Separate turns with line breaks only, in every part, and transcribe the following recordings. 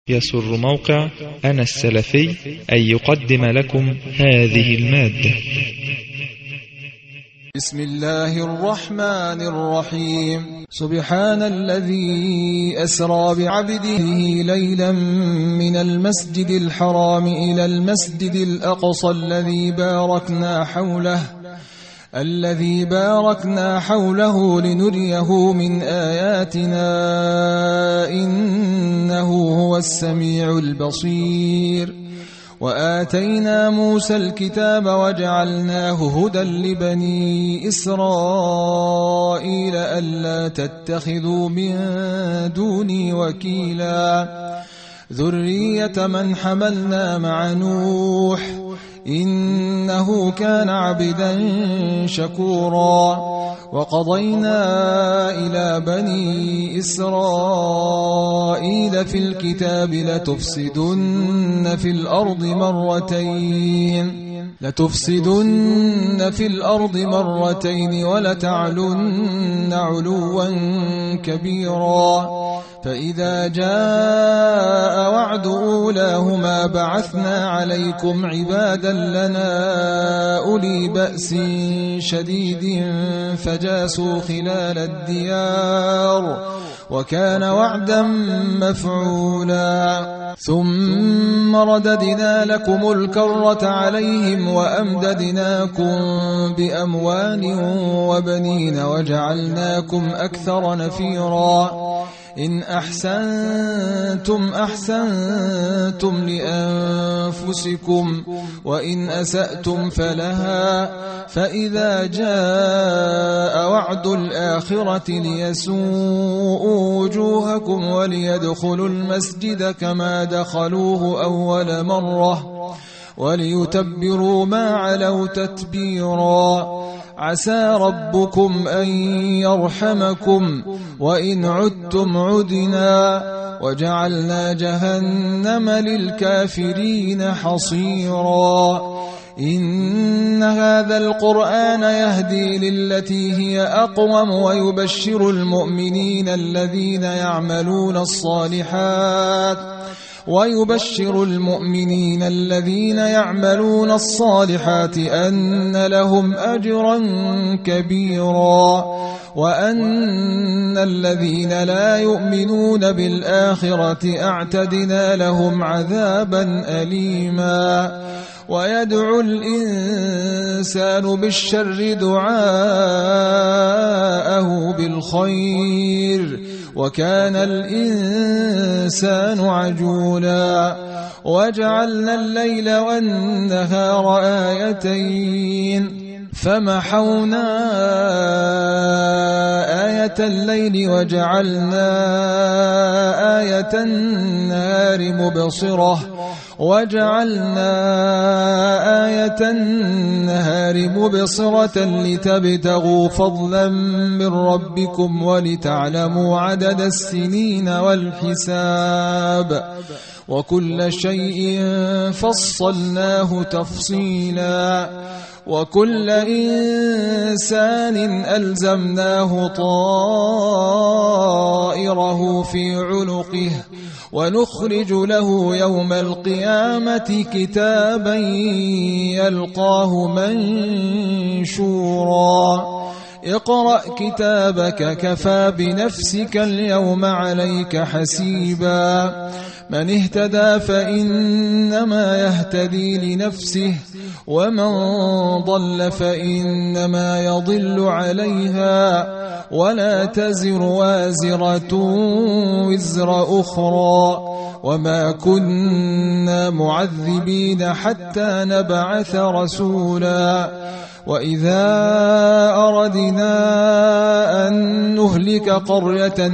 يسر موقع أنا السلفي أن يقدم لكم هذه المادة.
بسم الله الرحمن الرحيم. سبحان الذي أسرى بعبده ليلا من المسجد الحرام إلى المسجد الأقصى الذي باركنا حوله لنريه من آياتنا إنه هو السميع البصير. وآتينا موسى الكتاب وجعلناه هدى لبني إسرائيل ألا تتخذوا من دوني وكيلا ذرية من حملنا مع نوح إنه كان عبدا شكورا. وقضينا إلى بني إسرائيل في الكتاب لتفسدن في الأرض مرتين ولتعلن علوا كبيرا. فإذا جاء وعد أولاهما بعثنا عليكم عبادا لنا أولي بأس شديد فجاسوا خلال الديار وكان وعدا مفعولا. ثم رددنا لكم الكرة عليهم وأمددناكم بأموال وبنين وجعلناكم أكثر نفيرا. إن أحسنتم لأنفسكم وإن أسأتم فلها. فإذا جاء وعد الآخرة ليسوءوا وجوهكم وليدخلوا المسجد كما دخلوه أول مرة وليتبروا ما علوا تتبيرا. عسى ربكم أن يرحمكم وإن عدتم عدنا وجعلنا جهنم للكافرين حصيرا. إن هذا القرآن يهدي للتي هي أقوم ويبشر المؤمنين الذين يعملون الصالحات أن لهم أجرا كبيرا وأن الذين لا يؤمنون بالآخرة أعتدنا لهم عذابا أليما. ويدعو الإنسان بالشر دعاءه بالخير وكان الإنسان عجولا. وجعلنا الليل والنهار آيتين فمحونا آية الليل وجعلنا آية النهار مبصرة لتبتغوا فضلا من ربكم ولتعلموا عدد السنين والحساب وكل شيء فصلناه تفصيلا. وكل إنسان ألزمناه طائره في عنقه ونخرج له يوم القيامة كتابا يلقاه منشورا. اقرأ كتابك كفى بنفسك اليوم عليك حسيبا. من اهتدى فإنما يهتدي لنفسه ومن ضل فإنما يضل عليها ولا تزر وازرة وزر أخرى وما كنا معذبين حتى نبعث رسولا. وإذا أردنا أن نهلك قرية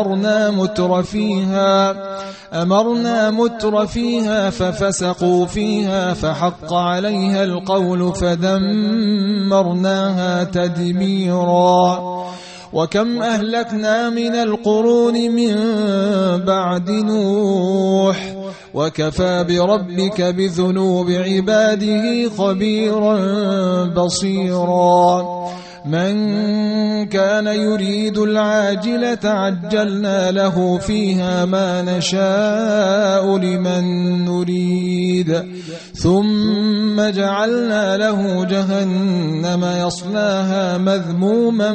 أمرنا متر فيها ففسقوا فيها فحق عليها القول فدمرناها تدميرا. وكم أهلكنا من القرون من بعد نوح وكفى بربك بذنوب عباده خبيرا بصيرا. من كان يريد العاجلة عجلنا له فيها ما نشاء لمن نريد ثم جعلنا له جهنم يصلاها مذموما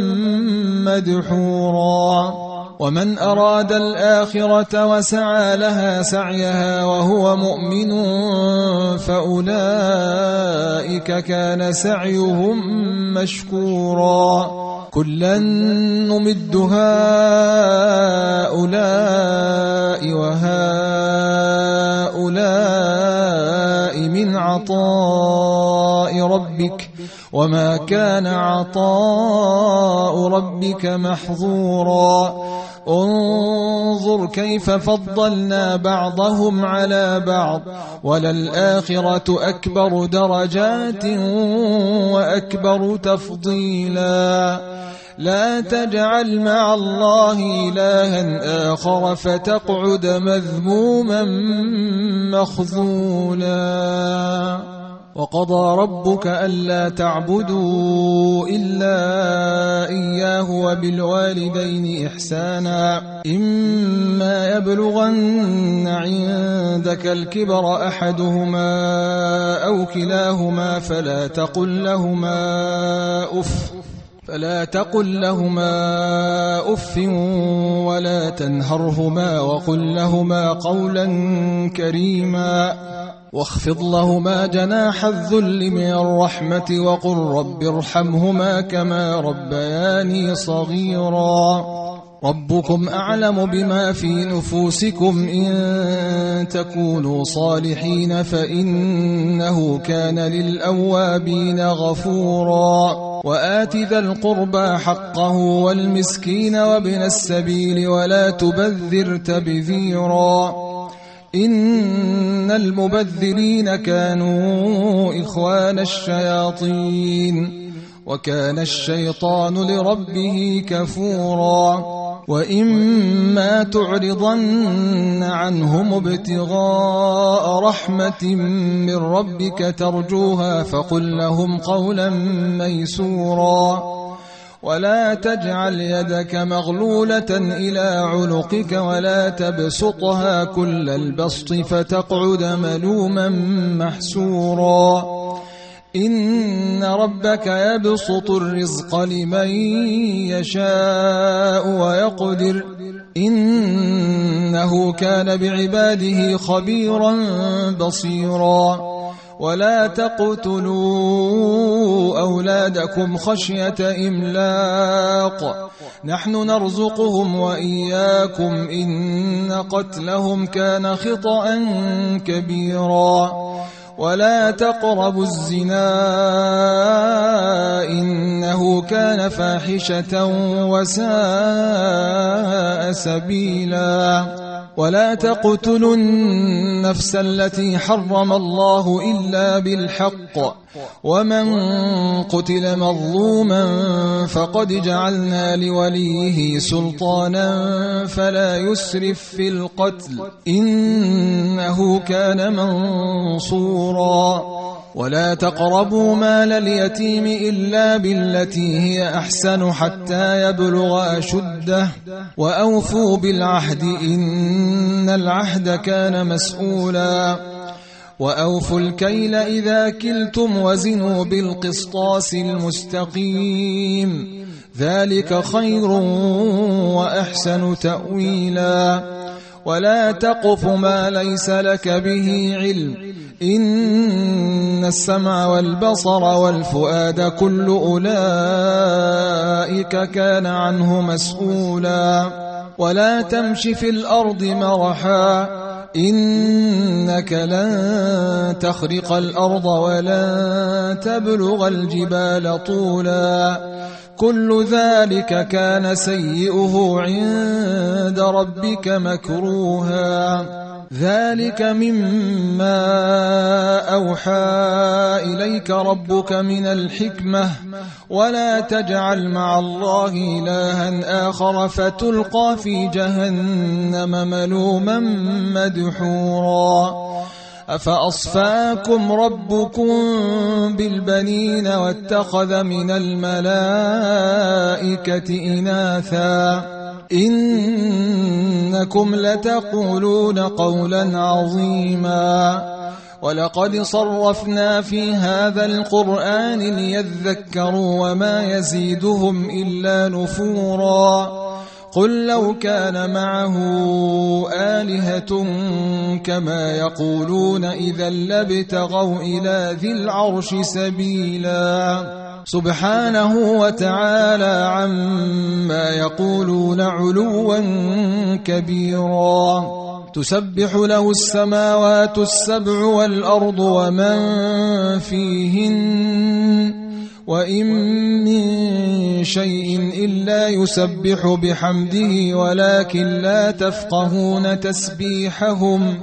مدحورا ومن أراد الآخرة وسعى لها سعيها وهو مؤمن فأولئك كان سعيهم مشكورا كلا نمد هؤلاء وهؤلاء من عطاء ربك وما كان عطاء ربك محظورا انظر كيف فضلنا بعضهم على بعض وللآخرة أكبر درجات وأكبر تفضيلا لا تجعل مع الله إلها آخر فتقعد مذموما مخذولا وقضى ربك ألا تعبدوا إلا إياه وبالوالدين إحسانا إما يبلغن عندك الكبر أحدهما أو كلاهما فلا تقل لهما أف ولا تنهرهما وقل لهما قولا كريما واخفض لهما جناح الذل من الرحمة وقل رب ارحمهما كما ربياني صغيرا ربكم أعلم بما في نفوسكم إن تكونوا صالحين فإنه كان للأوابين غفورا وآت ذا القربى حقه والمسكين وابن السبيل ولا تبذر تبذيرا إن المبذرين كانوا إخوان الشياطين وكان الشيطان لربه كفورا وإما تعرضن عنهم ابتغاء رحمة من ربك ترجوها فقل لهم قولا ميسورا ولا تجعل يدك مغلولة إلى عنقك ولا تبسطها كل البسط فتقعد ملوما محسورا إن ربك يبسط الرزق لمن يشاء ويقدر إنه كان بعباده خبيرا بصيرا ولا تقتلوا أولادكم خشية إملاق نحن نرزقهم وإياكم إن قتلهم كان خطأ كبيرا ولا تقربوا الزنا إنه كان فاحشة وساء سبيلا ولا تقتلوا النفس التي حرم الله إلا بالحق ومن قتل مظلوما فقد جعلنا لوليه سلطانا فلا يسرف في القتل إنه كان منصورا ولا تقربوا مال اليتيم إلا بالتي هي أحسن حتى يبلغ أشده وأوفوا بالعهد إن العهد كان مسؤولا وأوفوا الكيل إذا كلتم وزنوا بالقسطاس المستقيم ذلك خير وأحسن تأويلا ولا تقف ما ليس لك به علم إن السمع والبصر والفؤاد كل أولئك كان عنه مسؤولا ولا تمش في الأرض مرحا إنك لن تخرق الأرض ولن تبلغ الجبال طولا كل ذلك كان سيئه عند ربك مكروها ذلك مما أوحى إليك ربك من الحكمة ولا تجعل مع الله إلها آخر فتلقى في جهنم ملوما مدحورا أفأصفاكم ربكم بالبنين واتخذ من الملائكة إناثا إنكم لتقولون قولا عظيما ولقد صرفنا في هذا القرآن ليذكروا وما يزيدهم إلا نفورا قل لو كان معه آلهة كما يقولون إذا لابتغوا إلى ذي العرش سبيلا سبحانه وتعالى عما يقولون علوا كبيرا تسبح له السماوات السبع والأرض ومن فيهن وإن من شيء إلا يسبح بحمده ولكن لا تفقهون تسبيحهم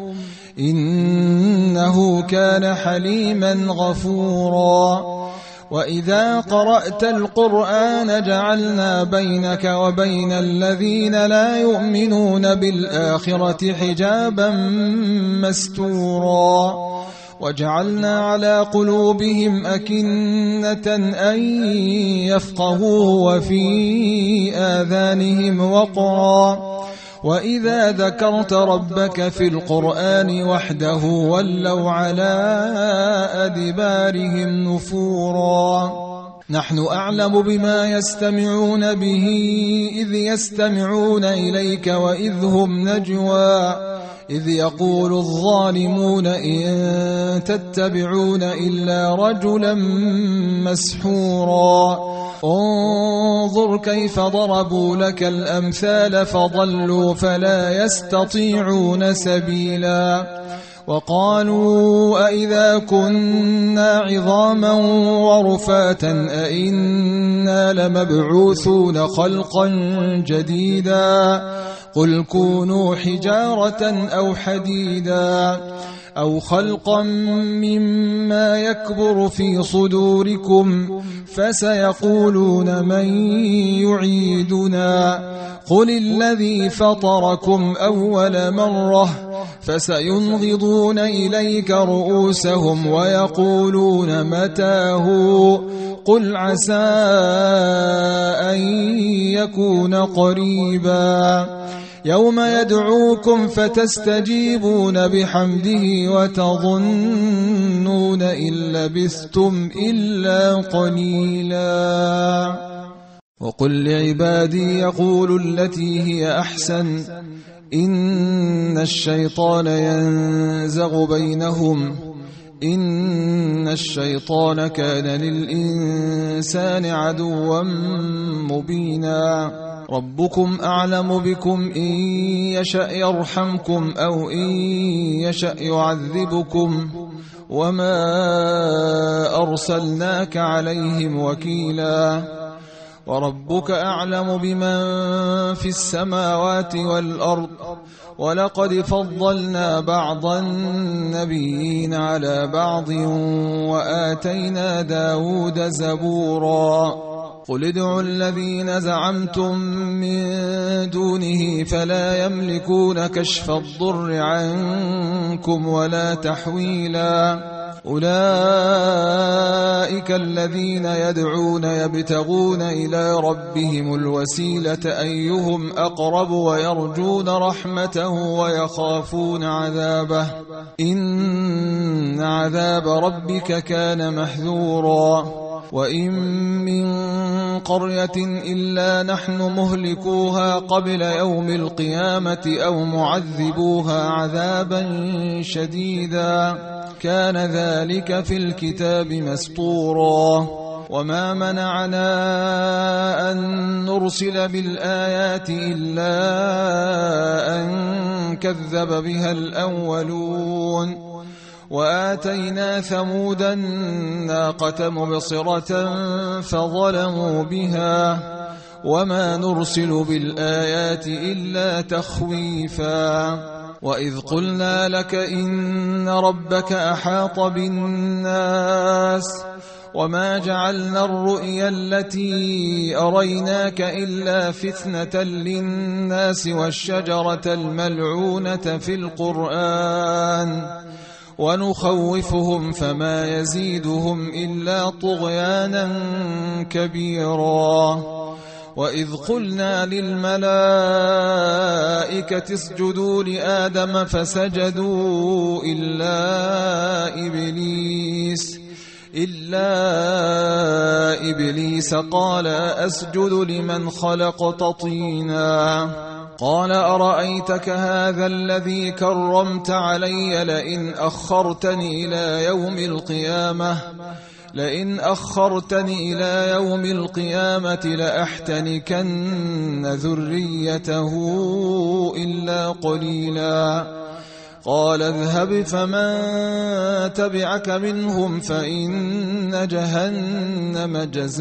إنه كان حليما غفورا وإذا قرأت القرآن جعلنا بينك وبين الذين لا يؤمنون بالآخرة حجابا مستورا وجعلنا على قلوبهم أكنة أن يفقهوه وفي آذانهم وقرا وإذا ذكرت ربك في القرآن وحده ولوا على أدبارهم نفورا نحن أعلم بما يستمعون به إذ يستمعون إليك وإذ هم نجوى إذ يقول الظالمون إن تتبعون إلا رجلا مسحورا انظر كيف ضربوا لك الأمثال فضلوا فلا يستطيعون سبيلا وقالوا أئذا كنا عظاما ورفاتا أئنا لمبعوثون خلقا جديدا قل كونوا حجارة أو حديدا أو خلقا مما يكبر في صدوركم فسيقولون من يعيدنا قل الذي فطركم أول مرة فسينغضون إليك رؤوسهم ويقولون متاه قل عسى أن يكون قريبا يوم يدعوكم فتستجيبون بحمده وتظنون إن لبثتم إلا قليلا وقل لعبادي يقولوا التي هي أحسن إن الشيطان ينزغ بينهم إن الشيطان كان للإنسان عدوا مبينا ربكم أعلم بكم إن يشأ يرحمكم أو إن يشأ يعذبكم وما أرسلناك عليهم وكيلا وربك أعلم بمن في السماوات والأرض ولقد فضلنا بعض النبيين على بعض وآتينا داود زبورا قل ادعوا الذين زعمتم من دونه فلا يملكون كشف الضر عنكم ولا تحويلا أولئك الذين يدعون يبتغون إلى ربهم الوسيلة أيهم أقرب ويرجون رحمته ويخافون عذابه إن عذاب ربك كان محذورا وإن من قرية إلا نحن مهلكوها قبل يوم القيامة أو معذبوها عذابا شديدا كان ذلك في الكتاب مسطورا وما منعنا أن نرسل بالآيات إلا أن كذب بها الأولون وآتينا ثمود الناقة مبصرة فظلموا بها وما نرسل بالآيات إلا تخويفا وإذ قلنا لك إن ربك أحاط بالناس وما جعلنا الرؤيا التي أريناك إلا فتنة للناس والشجرة الملعونة في القرآن ونخوفهم فما يزيدهم إلا طغيانا كبيرا. وإذ قلنا للملائكة اسجدوا لآدم فسجدوا إلا إبليس قال أسجد لمن خلقت طينا. قال أرأيتك هذا الذي كرمت علي لئن أخرتني إلى يوم القيامة لأحتنكن ذريته إلا قليلا. قال اذهب فمن تبعك منهم فإن جهنم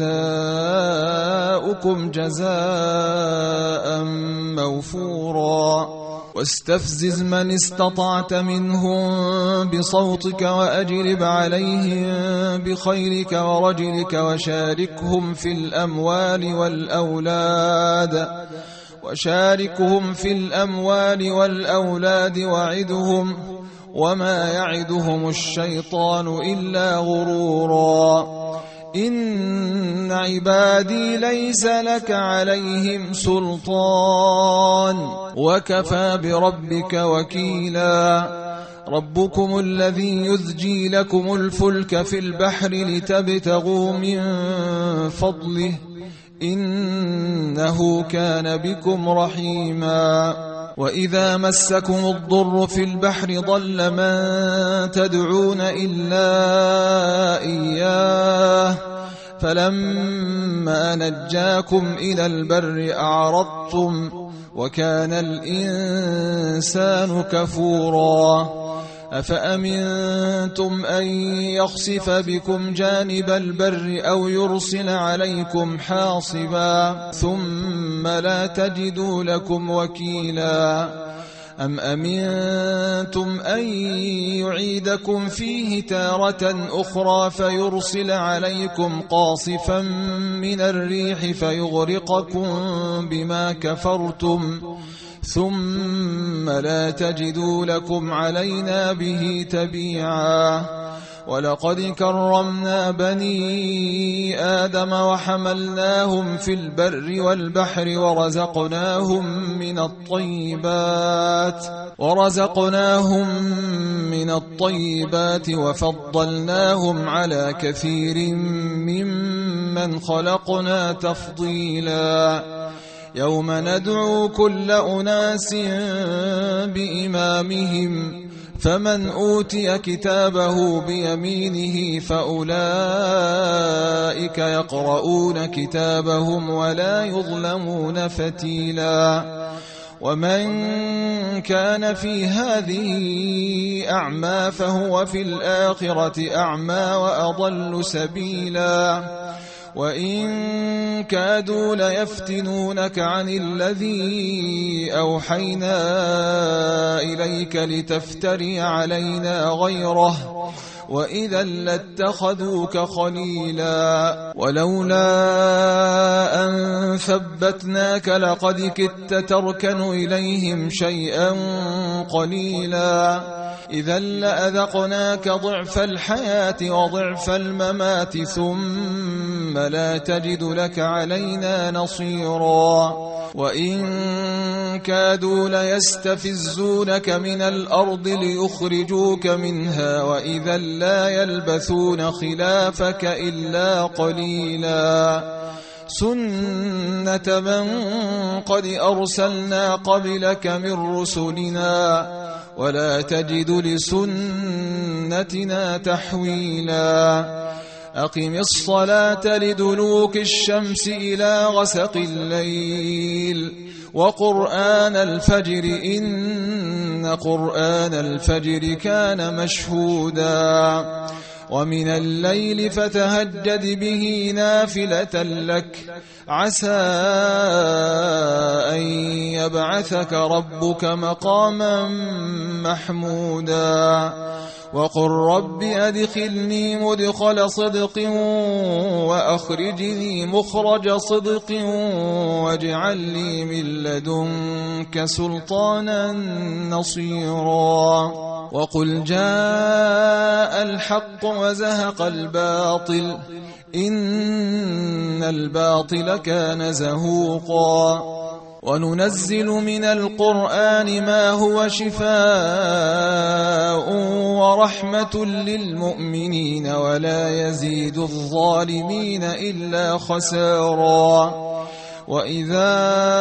جزاؤكم جزاء موفورا. واستفزز من استطعت منهم بصوتك وأجلب عليهم بخيلك ورجلك وشاركهم في الأموال والأولاد وعدهم وما يعدهم الشيطان إلا غرورا. إن عبادي ليس لك عليهم سلطان وكفى بربك وكيلا. ربكم الذي يزجي لكم الفلك في البحر لتبتغوا من فضله إنه كان بكم رحيما. وإذا مسكم الضر في البحر ضل من تدعون إلا إياه فلما نجاكم إلى البر أعرضتم وكان الإنسان كفورا. أفأمنتم أن يخسف بكم جانب البر أو يرسل عليكم حاصبا ثم لا تجدوا لكم وكيلا. أم أمنتم أن يعيدكم فيه تارة أخرى فيرسل عليكم قاصفا من الريح فيغرقكم بما كفرتم ثم لا تجدوا لكم علينا به تبيعا. ولقد كرمنا بني آدم وحملناهم في البر والبحر ورزقناهم من الطيبات وفضلناهم على كثير ممن خلقنا تفضيلا. يوم ندعو كل أناس بإمامهم فمن أوتي كتابه بيمينه فأولئك يقرؤون كتابهم ولا يظلمون فتيلا. ومن كان في هذه أعمى فهو في الآخرة أعمى وأضل سبيلا. وإن كادوا ليفتنونك عن الذي أوحينا إليك لتفتري علينا غيره وإذا لاتخذوك خليلا. ولولا أن ثبتناك لقد كدت تركن إليهم شيئا قليلا. إذا لأذقناك ضعف الحياة وضعف الممات ثم لا تجد لك علينا نصيرا. وإن كادوا ليستفزونك من الأرض ليخرجوك منها وإذا لا يلبثون خلافك إلا قليلا. سنة من قد أرسلنا قبلك من رسلنا ولا تجد لسنتنا تحويلا. أقم الصلاة لدلوك الشمس إلى غسق الليل وقرآن الفجر إن قرآن الفجر كان مشهودا. ومن الليل فتهجد به نافلة لك عسى أن يبعثك ربك مقاما محمودا. وقل رب أدخلني مدخل صدق وأخرجني مخرج صدق واجعل لي من لدنك سلطانا نصيرا وقل جاء الحق وزهق الباطل إن الباطل كان زهوقا وننزل من القرآن ما هو شفاء ورحمة للمؤمنين ولا يزيد الظالمين إلا خسارا وإذا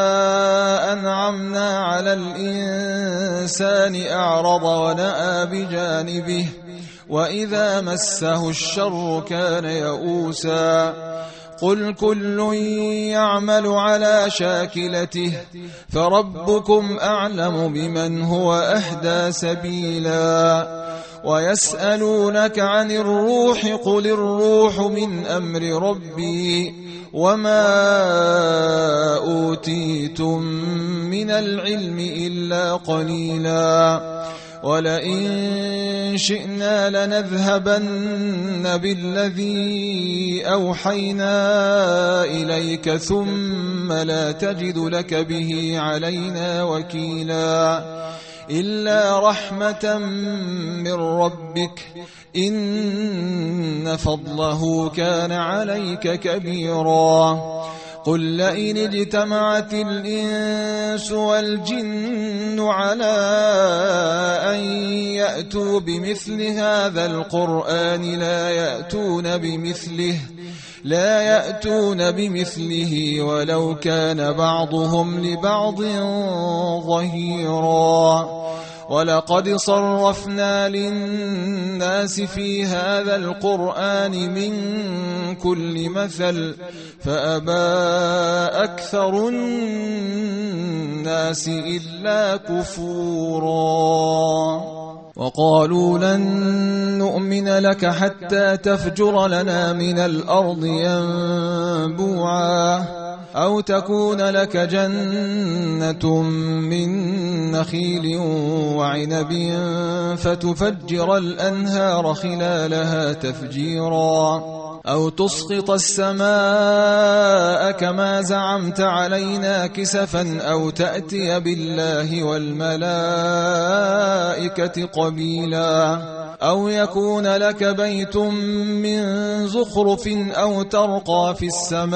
أنعمنا على الإنسان أعرض ونأى بجانبه وإذا مسه الشر كان يئوسا قل كل يعمل على شاكلته فربكم أعلم بمن هو أهدى سبيلا ويسألونك عن الروح قل الروح من أمر ربي وما أوتيتم من العلم إلا قليلا ولئن شئنا لنذهبن بالذي أوحينا إليك ثم لا تجد لك به علينا وكيلا إلا رحمة من ربك إن فضله كان عليك كبيرا قل لئن اجتمعت الإنس والجن على أن يأتوا بمثل هذا القرآن لا يأتون بمثله ولو كان بعضهم لبعض ظهيرا ولقد صرفنا للناس في هذا القرآن من كل مثل فأبى أكثر الناس إلا كفورا وقالوا لن نؤمن لك حتى تفجر لنا من الأرض ينبوعا أو تكون لك جنة من نخيل وعنب فتفجر الأنهار خلالها تفجيرا أو تسقط السماء كما زعمت علينا كسفا أو تأتي بالله والملائكة قبيلا أو يكون لك بيت من زخرف أو ترقى في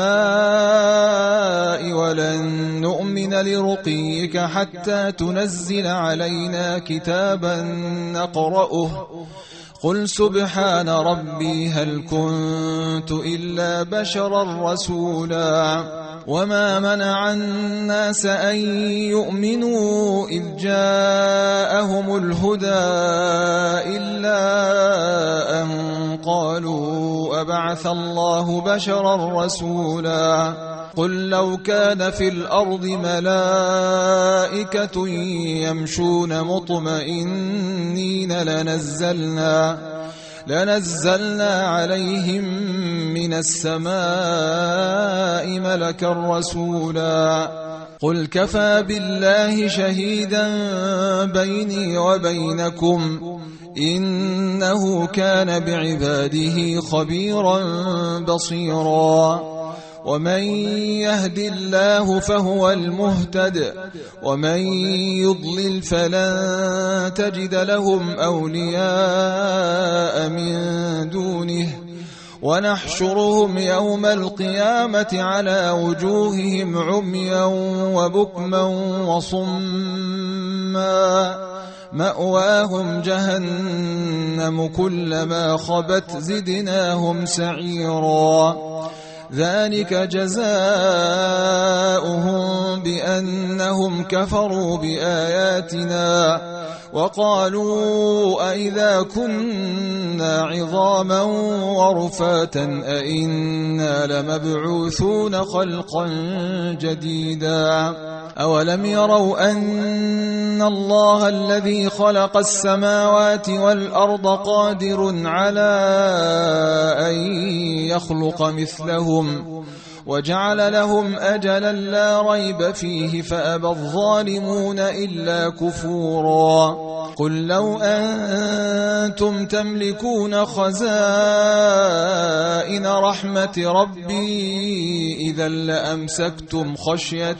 السماء ولن نؤمن لرقيك حتى تنزل علينا كتابا نقرأه قل سبحان ربي هل كنت إلا بشرا رسولا وما منع الناس أن يؤمنوا إذ جاءهم الهدى إلا أن قالوا أبعث الله بشرا رسولا قل لو كان في الأرض ملائكة يمشون مطمئنين لنزلنا عليهم من السماء ملكا رسولا قل كفى بالله شهيدا بيني وبينكم إنه كان بعباده خبيرا بصيرا ومن يهد الله فهو المهتد ومن يضلل فلن تجد لهم أولياء من دونه ونحشرهم يوم القيامة على وجوههم عميا وبكما وصما مأواهم جهنم كلما خبت زدناهم سعيرا ذلك جزاؤهم بأنهم كفروا بآياتنا وقالوا أئذا كنا عظاما ورفاتا أئنا لمبعوثون خلقا جديدا أولم يروا أن الله الذي خلق السماوات والأرض قادر على أن يخلق مثلهم وجعل لهم أجلا لا ريب فيه فأبى الظالمون إلا كفورا قل لو أنتم تملكون خزائن رحمة ربي إذا لأمسكتم خشية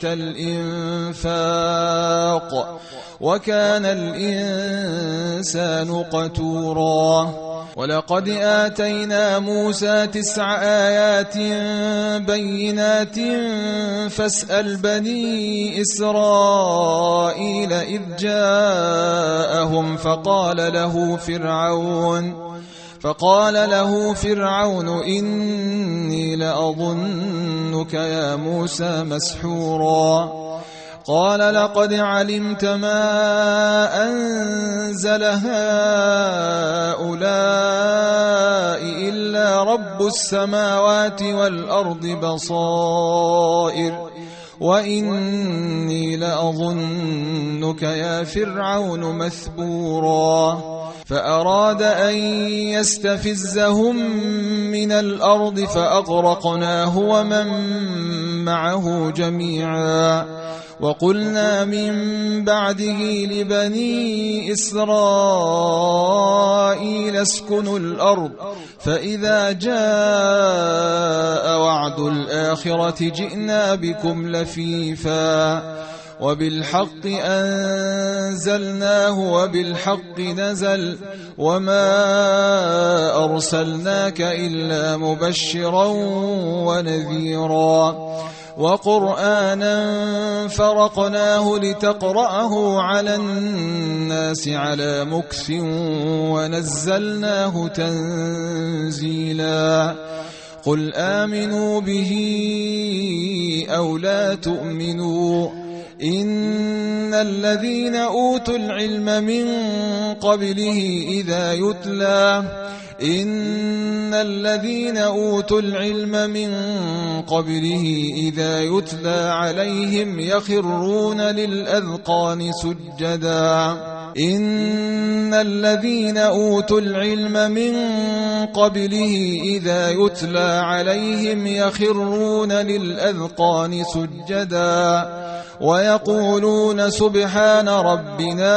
الإنفاق وكان الإنسان قتورا ولقد آتينا موسى 9 آيات بينات فاسأل بني إسرائيل إذ جاءهم فقال له فرعون إني لأظنك يا موسى مسحورا قال لقد علمت ما أنزل هؤلاء إلا رب السماوات والأرض بصائر وإني لأظنك يا فرعون مثبورا فأراد أن يستفزهم من الأرض فأغرقناه ومن معه جميعا وقلنا من بعده لبني إسرائيل اسكنوا الأرض فإذا جاء وعد الآخرة جئنا بكم لفيفا وبالحق أنزلناه وبالحق نزل وما أرسلناك إلا مبشرا ونذيرا وقرآنا فرقناه لتقرأه على الناس على مكث ونزلناه تنزيلا قل آمنوا به أو لا تؤمنوا إن الذين أوتوا العلم من قبله إذا يتلى عليهم يخرون للأذقان سجدا ويقولون سبحان ربنا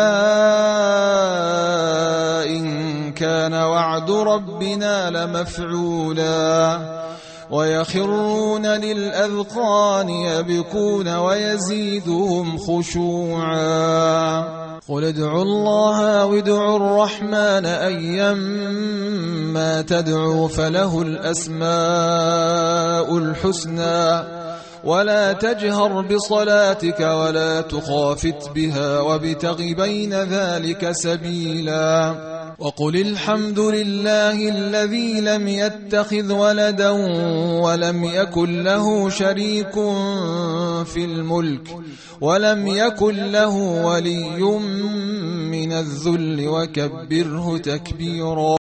إن كان وعد ربنا لمفعولا ويخرون للأذقان يبكون ويزيدهم خشوعا قل ادعوا الله وادعوا الرحمن أيما تدعوا فله الأسماء الحسنى ولا تجهر بصلاتك ولا تخافت بها وابتغ بين ذلك سبيلا وقل الحمد لله الذي لم يتخذ ولدا ولم يكن له شريك في الملك ولم يكن له ولي من الذل وكبره تكبيرا